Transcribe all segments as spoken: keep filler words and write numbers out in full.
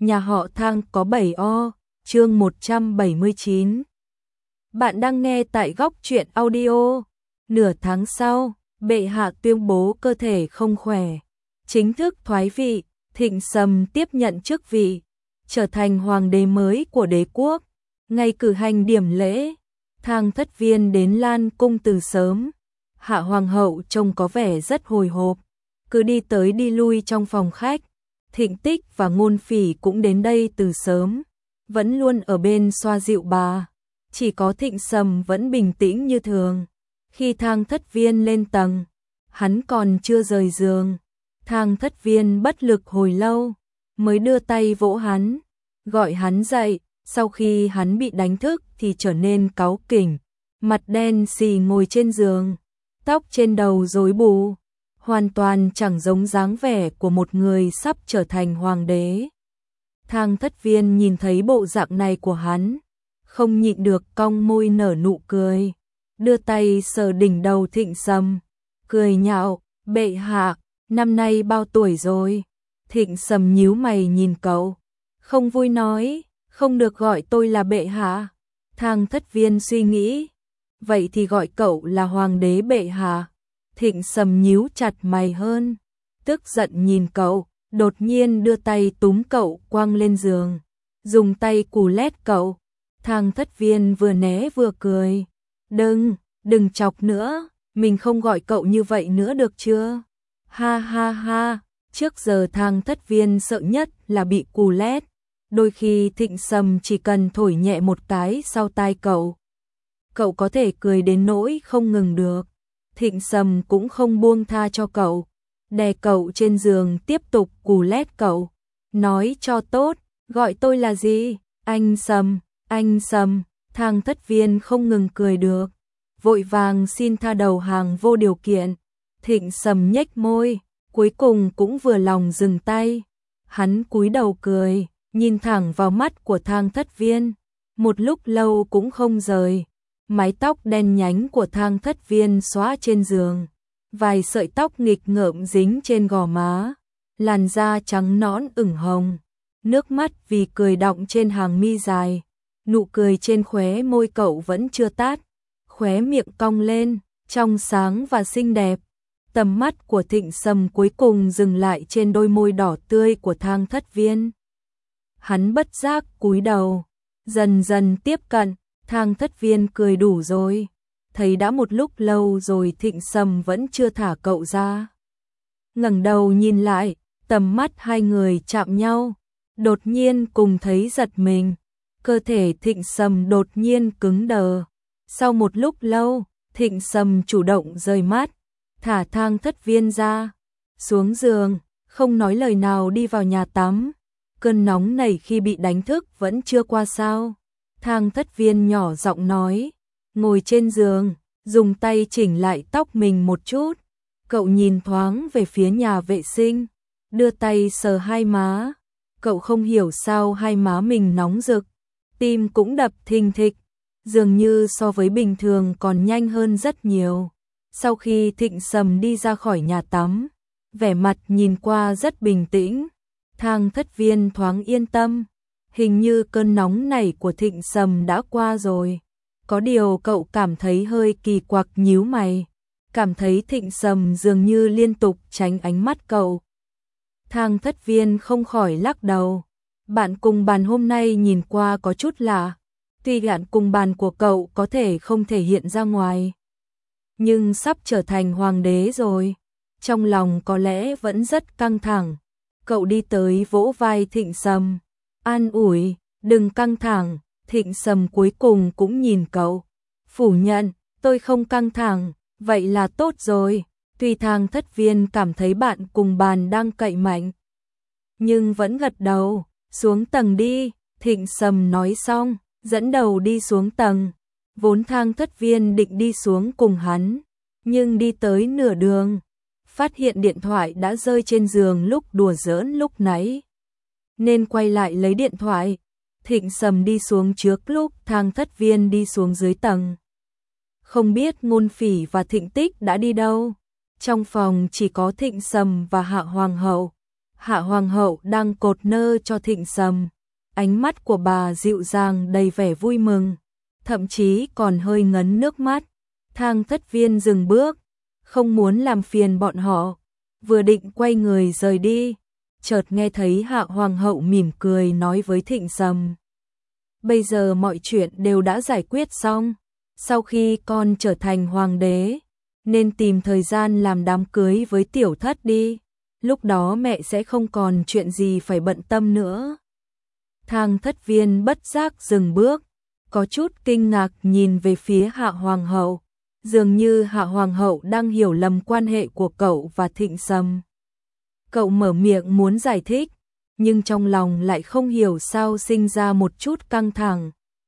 nhà họ Thang có bảy o, chương một trăm bảy mươi chín. Bạn đang nghe tại Góc Truyện Audio. Nửa tháng sau, bệ hạ tuyên bố cơ thể không khỏe, chính thức thoái vị, Thịnh Sầm tiếp nhận chức vị, trở thành hoàng đế mới của đế quốc. Ngày cử hành điểm lễ, Thang Thất Viên đến Lan cung từ sớm. Hạ hoàng hậu trông có vẻ rất hồi hộp, cứ đi tới đi lui trong phòng khách. Thịnh Tích và Ngôn Phỉ cũng đến đây từ sớm, vẫn luôn ở bên xoa dịu bà. Chỉ có Thịnh Sầm vẫn bình tĩnh như thường. Khi Thang Thất Viên lên tầng, hắn còn chưa rời giường. Thang Thất Viên bất lực hồi lâu, mới đưa tay vỗ hắn, gọi hắn dậy. Sau khi hắn bị đánh thức thì trở nên cáu kỉnh, mặt đen xì ngồi trên giường, tóc trên đầu rối bù, hoàn toàn chẳng giống dáng vẻ của một người sắp trở thành hoàng đế. Thang Thất Viên nhìn thấy bộ dạng này của hắn, không nhịn được cong môi nở nụ cười, đưa tay sờ đỉnh đầu Thịnh Sầm, cười nhạo, bệ hạ, năm nay bao tuổi rồi? Thịnh Sầm nhíu mày nhìn cậu, không vui nói, không được gọi tôi là bệ hạ. Thang Thất Viên suy nghĩ, vậy thì gọi cậu là hoàng đế bệ hạ. Thịnh Sầm nhíu chặt mày hơn, tức giận nhìn cậu, đột nhiên đưa tay túm cậu quăng lên giường, dùng tay cù lét cậu. Thang Thất Viên vừa né vừa cười, đừng, đừng chọc nữa, mình không gọi cậu như vậy nữa được chưa? Ha ha ha, trước giờ Thang Thất Viên sợ nhất là bị cù lét. Đôi khi Thịnh Sầm chỉ cần thổi nhẹ một cái sau tai cậu, cậu có thể cười đến nỗi không ngừng được. Thịnh Sầm cũng không buông tha cho cậu, đè cậu trên giường tiếp tục cù lét cậu. Nói cho tốt, gọi tôi là gì? Anh Sầm, anh Sầm. Thang Thất Viên không ngừng cười được, vội vàng xin tha đầu hàng vô điều kiện. Thịnh Sầm nhếch môi, cuối cùng cũng vừa lòng dừng tay. Hắn cúi đầu cười, nhìn thẳng vào mắt của Thang Thất Viên, một lúc lâu cũng không rời. Mái tóc đen nhánh của Thang Thất Viên xõa trên giường, vài sợi tóc nghịch ngợm dính trên gò má, làn da trắng nõn ửng hồng, nước mắt vì cười đọng trên hàng mi dài. Nụ cười trên khóe môi cậu vẫn chưa tắt, khóe miệng cong lên, trong sáng và xinh đẹp. Tầm mắt của Thịnh Sầm cuối cùng dừng lại trên đôi môi đỏ tươi của Thang Thất Viên. Hắn bất giác cúi đầu, dần dần tiếp cận. Thang Thất Viên cười đủ rồi, thấy đã một lúc lâu rồi Thịnh Sầm vẫn chưa thả cậu ra. Ngẩng đầu nhìn lại, tầm mắt hai người chạm nhau, đột nhiên cùng thấy giật mình, cơ thể Thịnh Sầm đột nhiên cứng đờ. Sau một lúc lâu, Thịnh Sầm chủ động rời mắt, thả Thang Thất Viên ra, xuống giường, không nói lời nào đi vào nhà tắm. Cơn nóng này khi bị đánh thức vẫn chưa qua sao? Thang Thất Viên nhỏ giọng nói, ngồi trên giường, dùng tay chỉnh lại tóc mình một chút. Cậu nhìn thoáng về phía nhà vệ sinh, đưa tay sờ hai má. Cậu không hiểu sao hai má mình nóng rực, tim cũng đập thình thịch, dường như so với bình thường còn nhanh hơn rất nhiều. Sau khi Thịnh Sầm đi ra khỏi nhà tắm, vẻ mặt nhìn qua rất bình tĩnh, Thang Thất Viên thoáng yên tâm. Hình như cơn nóng này của Thịnh Sầm đã qua rồi. Có điều cậu cảm thấy hơi kỳ quặc, nhíu mày, cảm thấy Thịnh Sầm dường như liên tục tránh ánh mắt cậu. Thang Thất Viên không khỏi lắc đầu. Bạn cùng bàn hôm nay nhìn qua có chút lạ. Tuy bạn cùng bàn của cậu có thể không thể hiện ra ngoài, nhưng sắp trở thành hoàng đế rồi, trong lòng có lẽ vẫn rất căng thẳng. Cậu đi tới vỗ vai Thịnh Sầm, an ủi, đừng căng thẳng. Thịnh Sầm cuối cùng cũng nhìn cậu, phủ nhận, tôi không căng thẳng, vậy là tốt rồi. Tuy Thang Thất Viên cảm thấy bạn cùng bàn đang cậy mạnh, nhưng vẫn gật đầu. Xuống tầng đi. Thịnh Sầm nói xong, dẫn đầu đi xuống tầng. Vốn Thang Thất Viên định đi xuống cùng hắn, nhưng đi tới nửa đường, phát hiện điện thoại đã rơi trên giường lúc đùa giỡn lúc nãy, nên quay lại lấy điện thoại. Thịnh Sầm đi xuống trước lúc Thang Thất Viên đi xuống dưới tầng. Không biết Ngôn Phỉ và Thịnh Tích đã đi đâu. Trong phòng chỉ có Thịnh Sầm và Hạ Hoàng hậu. Hạ hoàng hậu đang cột nơ cho Thịnh Sầm, ánh mắt của bà dịu dàng đầy vẻ vui mừng, thậm chí còn hơi ngấn nước mắt. Thang Thất Viên dừng bước, không muốn làm phiền bọn họ, vừa định quay người rời đi, chợt nghe thấy Hạ hoàng hậu mỉm cười nói với Thịnh Sầm: "Bây giờ mọi chuyện đều đã giải quyết xong, sau khi con trở thành hoàng đế, nên tìm thời gian làm đám cưới với tiểu thất đi, lúc đó mẹ sẽ không còn chuyện gì phải bận tâm nữa." Thang Thất Viên bất giác dừng bước, có chút kinh ngạc nhìn về phía Hạ hoàng hậu, dường như Hạ hoàng hậu đang hiểu lầm quan hệ của cậu và Thịnh Sầm. Cậu mở miệng muốn giải thích, nhưng trong lòng lại không hiểu sao sinh ra một chút căng thẳng.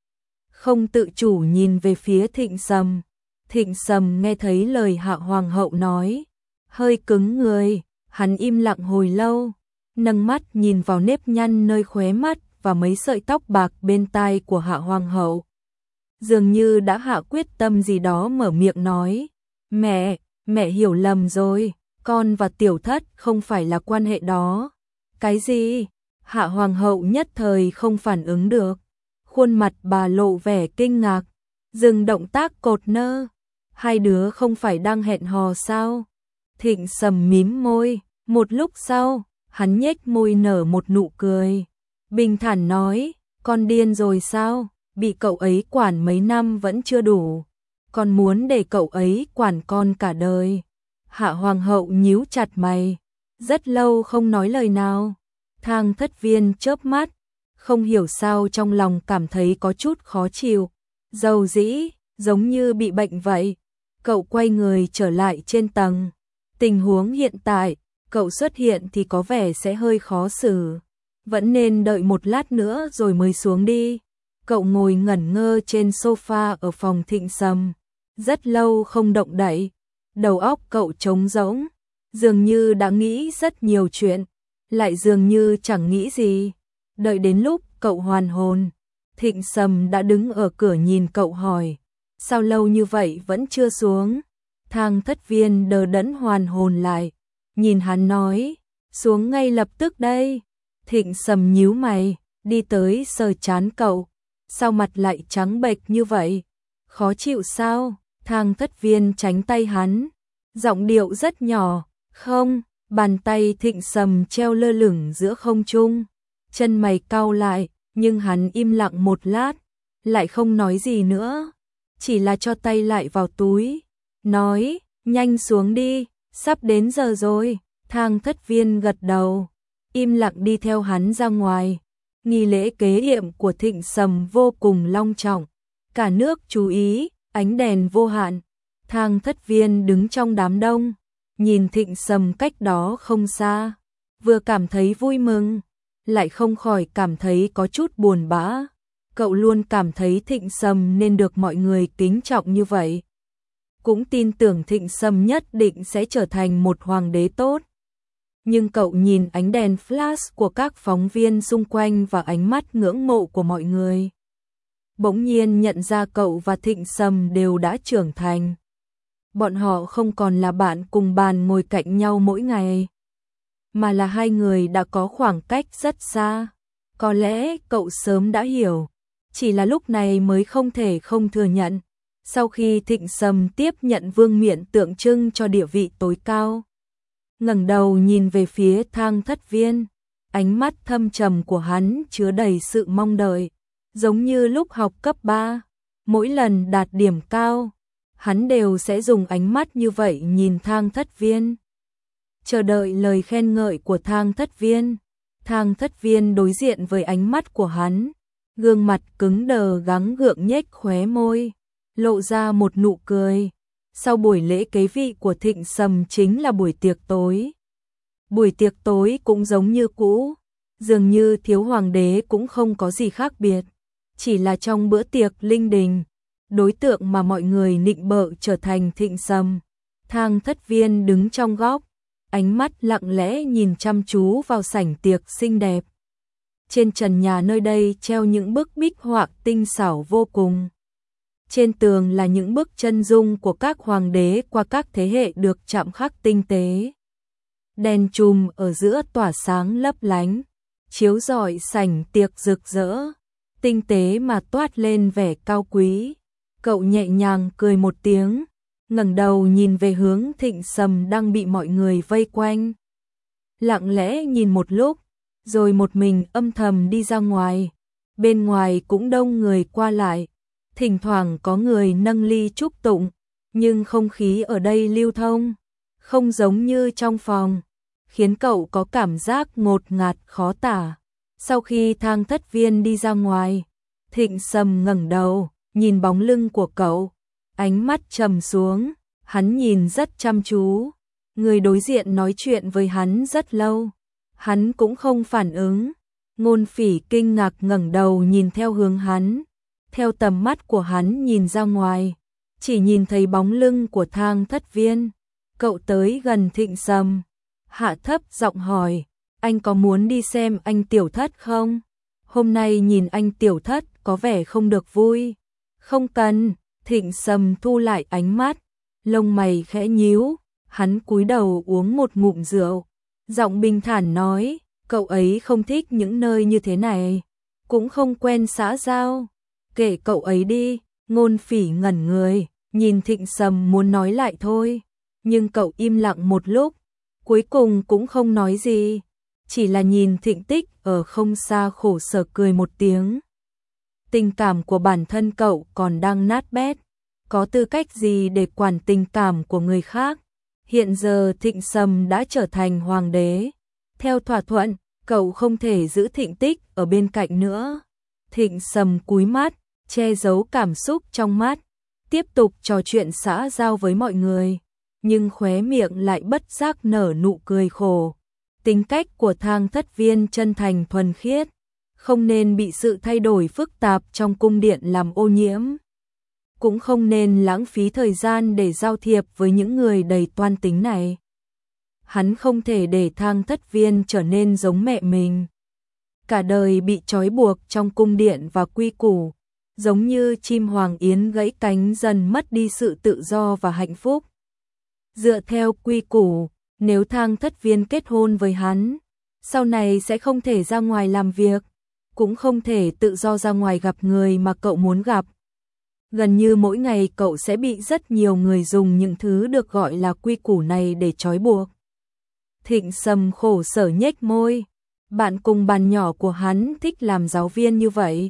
Không tự chủ nhìn về phía Thịnh Sầm. Thịnh Sầm nghe thấy lời Hạ hoàng hậu nói, hơi cứng người, hắn im lặng hồi lâu, nâng mắt nhìn vào nếp nhăn nơi khóe mắt và mấy sợi tóc bạc bên tai của Hạ hoàng hậu. Dường như đã hạ quyết tâm gì đó, mở miệng nói: "Mẹ, mẹ hiểu lầm rồi, con và tiểu thất không phải là quan hệ đó." "Cái gì?" Hạ hoàng hậu nhất thời không phản ứng được, khuôn mặt bà lộ vẻ kinh ngạc, dừng động tác cột nơ. "Hai đứa không phải đang hẹn hò sao?" Thịnh Sầm mím môi, một lúc sau, hắn nhếch môi nở một nụ cười, bình thản nói: "Con điên rồi sao? Bị cậu ấy quản mấy năm vẫn chưa đủ, con muốn để cậu ấy quản con cả đời." Hạ hoàng hậu nhíu chặt mày, rất lâu không nói lời nào. Thang Thất Viên chớp mắt, không hiểu sao trong lòng cảm thấy có chút khó chịu, dầu dĩ, giống như bị bệnh vậy. Cậu quay người trở lại trên tầng. Tình huống hiện tại, cậu xuất hiện thì có vẻ sẽ hơi khó xử, vẫn nên đợi một lát nữa rồi mới xuống đi. Cậu ngồi ngẩn ngơ trên sofa ở phòng Thịnh Sầm, rất lâu không động đậy, đầu óc cậu trống rỗng, dường như đã nghĩ rất nhiều chuyện, lại dường như chẳng nghĩ gì. Đợi đến lúc cậu hoàn hồn, Thịnh Sầm đã đứng ở cửa nhìn cậu hỏi: "Sao lâu như vậy vẫn chưa xuống?" Thang Thất Viên đờ đẫn hoàn hồn lại, nhìn hắn nói: "Xuống ngay lập tức đây." Thịnh Sầm nhíu mày, đi tới sờ trán cậu: "Sao mặt lại trắng bệch như vậy? Khó chịu sao?" Thang Thất Viên tránh tay hắn, giọng điệu rất nhỏ: "Không." Bàn tay Thịnh Sầm treo lơ lửng giữa không trung, chân mày cau lại, nhưng hắn im lặng một lát, lại không nói gì nữa, chỉ là cho tay lại vào túi, nói: "Nhanh xuống đi, sắp đến giờ rồi." Thang Thất Viên gật đầu, im lặng đi theo hắn ra ngoài. Nghi lễ kế yểm của Thịnh Sầm vô cùng long trọng, cả nước chú ý, ánh đèn vô hạn. Thang Thất Viên đứng trong đám đông, nhìn Thịnh Sầm cách đó không xa, vừa cảm thấy vui mừng, lại không khỏi cảm thấy có chút buồn bã. Cậu luôn cảm thấy Thịnh Sầm nên được mọi người kính trọng như vậy, cũng tin tưởng Thịnh Sầm nhất định sẽ trở thành một hoàng đế tốt. Nhưng cậu nhìn ánh đèn flash của các phóng viên xung quanh và ánh mắt ngưỡng mộ của mọi người, bỗng nhiên nhận ra cậu và Thịnh Sầm đều đã trưởng thành. Bọn họ không còn là bạn cùng bàn ngồi cạnh nhau mỗi ngày, mà là hai người đã có khoảng cách rất xa. Có lẽ cậu sớm đã hiểu, chỉ là lúc này mới không thể không thừa nhận. Sau khi Thịnh Sầm tiếp nhận vương miện tượng trưng cho địa vị tối cao, ngẩng đầu nhìn về phía Thang Thất Viên, ánh mắt thâm trầm của hắn chứa đầy sự mong đợi, giống như lúc học cấp ba, mỗi lần đạt điểm cao, hắn đều sẽ dùng ánh mắt như vậy nhìn Thang Thất Viên, chờ đợi lời khen ngợi của Thang Thất Viên. Thang Thất Viên đối diện với ánh mắt của hắn, gương mặt cứng đờ gắng gượng nhếch khóe môi, lộ ra một nụ cười. Sau buổi lễ kế vị của Thịnh Sầm chính là buổi tiệc tối. Buổi tiệc tối cũng giống như cũ, dường như thiếu hoàng đế cũng không có gì khác biệt, chỉ là trong bữa tiệc linh đình, đối tượng mà mọi người nịnh bợ trở thành Thịnh Sầm. Thang Thất Viên đứng trong góc, ánh mắt lặng lẽ nhìn chăm chú vào sảnh tiệc xinh đẹp. Trên trần nhà nơi đây treo những bức bích họa tinh xảo vô cùng. Trên tường là những bức chân dung của các hoàng đế qua các thế hệ được chạm khắc tinh tế. đèn chùm ở giữa tỏa sáng lấp lánh, chiếu rọi sảnh tiệc rực rỡ, tinh tế mà toát lên vẻ cao quý. Cậu nhẹ nhàng cười một tiếng, ngẩng đầu nhìn về hướng Thịnh Sầm đang bị mọi người vây quanh. Lặng lẽ nhìn một lúc, rồi một mình âm thầm đi ra ngoài. Bên ngoài cũng đông người qua lại, thỉnh thoảng có người nâng ly chúc tụng, nhưng không khí ở đây lưu thông, không giống như trong phòng, khiến cậu có cảm giác ngột ngạt khó tả. Sau khi Thang Thất Viên đi ra ngoài, Thịnh Sầm ngẩng đầu, nhìn bóng lưng của cậu, ánh mắt trầm xuống, hắn nhìn rất chăm chú. Người đối diện nói chuyện với hắn rất lâu, hắn cũng không phản ứng. Ngôn Phỉ kinh ngạc ngẩng đầu nhìn theo hướng hắn, theo tầm mắt của hắn nhìn ra ngoài, chỉ nhìn thấy bóng lưng của Thang Thất Viên. Cậu tới gần Thịnh Sầm, hạ thấp giọng hỏi, anh có muốn đi xem anh Tiểu Thất không? Hôm nay nhìn anh Tiểu Thất có vẻ không được vui. Không cần. Thịnh Sầm thu lại ánh mắt, lông mày khẽ nhíu, hắn cúi đầu uống một ngụm rượu, giọng bình thản nói, cậu ấy không thích những nơi như thế này, cũng không quen xã giao, kể cậu ấy đi. Ngôn Phỉ ngẩn người, nhìn Thịnh Sầm muốn nói lại thôi, nhưng cậu im lặng một lúc, cuối cùng cũng không nói gì, chỉ là nhìn Thịnh Tích ở không xa khổ sở cười một tiếng. Tình cảm của bản thân cậu còn đang nát bét, có tư cách gì để quản tình cảm của người khác? Hiện giờ Thịnh Sầm đã trở thành hoàng đế, theo thỏa thuận, cậu không thể giữ Thịnh Tích ở bên cạnh nữa. Thịnh Sầm cúi mắt, che giấu cảm xúc trong mắt, tiếp tục trò chuyện xã giao với mọi người, nhưng khóe miệng lại bất giác nở nụ cười khổ. Tính cách của Thang Thất Viên chân thành thuần khiết, không nên bị sự thay đổi phức tạp trong cung điện làm ô nhiễm, cũng không nên lãng phí thời gian để giao thiệp với những người đầy toan tính này. Hắn không thể để Thang Thất Viên trở nên giống mẹ mình, cả đời bị trói buộc trong cung điện và quy củ, giống như chim hoàng yến gãy cánh dần mất đi sự tự do và hạnh phúc. Dựa theo quy củ, nếu Thang Thất Viên kết hôn với hắn, sau này sẽ không thể ra ngoài làm việc, cũng không thể tự do ra ngoài gặp người mà cậu muốn gặp. Gần như mỗi ngày cậu sẽ bị rất nhiều người dùng những thứ được gọi là quy củ này để trói buộc. Thịnh Sầm khổ sở nhếch môi, bạn cùng bàn nhỏ của hắn thích làm giáo viên như vậy,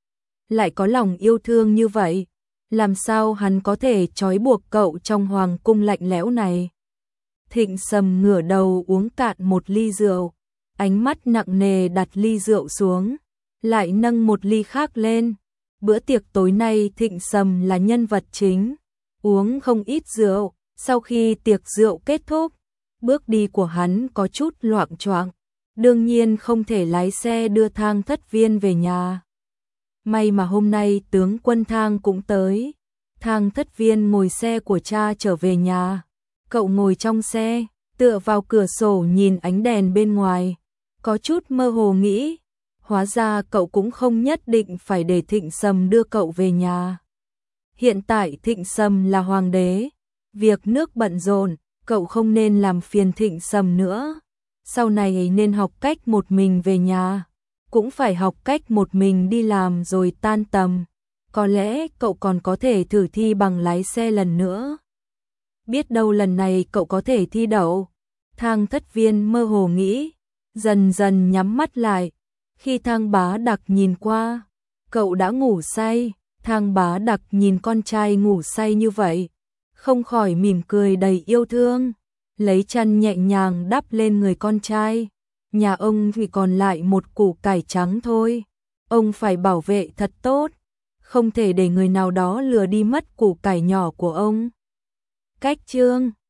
lại có lòng yêu thương như vậy, làm sao hắn có thể trói buộc cậu trong hoàng cung lạnh lẽo này? Thịnh Sầm ngửa đầu uống cạn một ly rượu, ánh mắt nặng nề đặt ly rượu xuống, lại nâng một ly khác lên. Bữa tiệc tối nay Thịnh Sầm là nhân vật chính, uống không ít rượu. Sau khi tiệc rượu kết thúc, bước đi của hắn có chút loạng choạng, đương nhiên không thể lái xe đưa Thang Thất Viên về nhà. May mà hôm nay tướng quân Thang cũng tới. Thang Thất Viên ngồi xe của cha trở về nhà, cậu ngồi trong xe, tựa vào cửa sổ nhìn ánh đèn bên ngoài, có chút mơ hồ nghĩ, hóa ra cậu cũng không nhất định phải để Thịnh Sầm đưa cậu về nhà. Hiện tại Thịnh Sầm là hoàng đế, việc nước bận rộn, cậu không nên làm phiền Thịnh Sầm nữa. Sau này nên học cách một mình về nhà, cũng phải học cách một mình đi làm rồi tan tầm. Có lẽ cậu còn có thể thử thi bằng lái xe lần nữa. Biết đâu lần này cậu có thể thi đậu. Thang Thất Viên mơ hồ nghĩ, dần dần nhắm mắt lại. Khi Thang Bá Đặc nhìn qua, cậu đã ngủ say. Thang Bá Đặc nhìn con trai ngủ say như vậy, không khỏi mỉm cười đầy yêu thương, lấy chăn nhẹ nhàng đắp lên người con trai. Nhà ông thì còn lại một củ cải trắng thôi, ông phải bảo vệ thật tốt, không thể để người nào đó lừa đi mất củ cải nhỏ của ông. Cách chương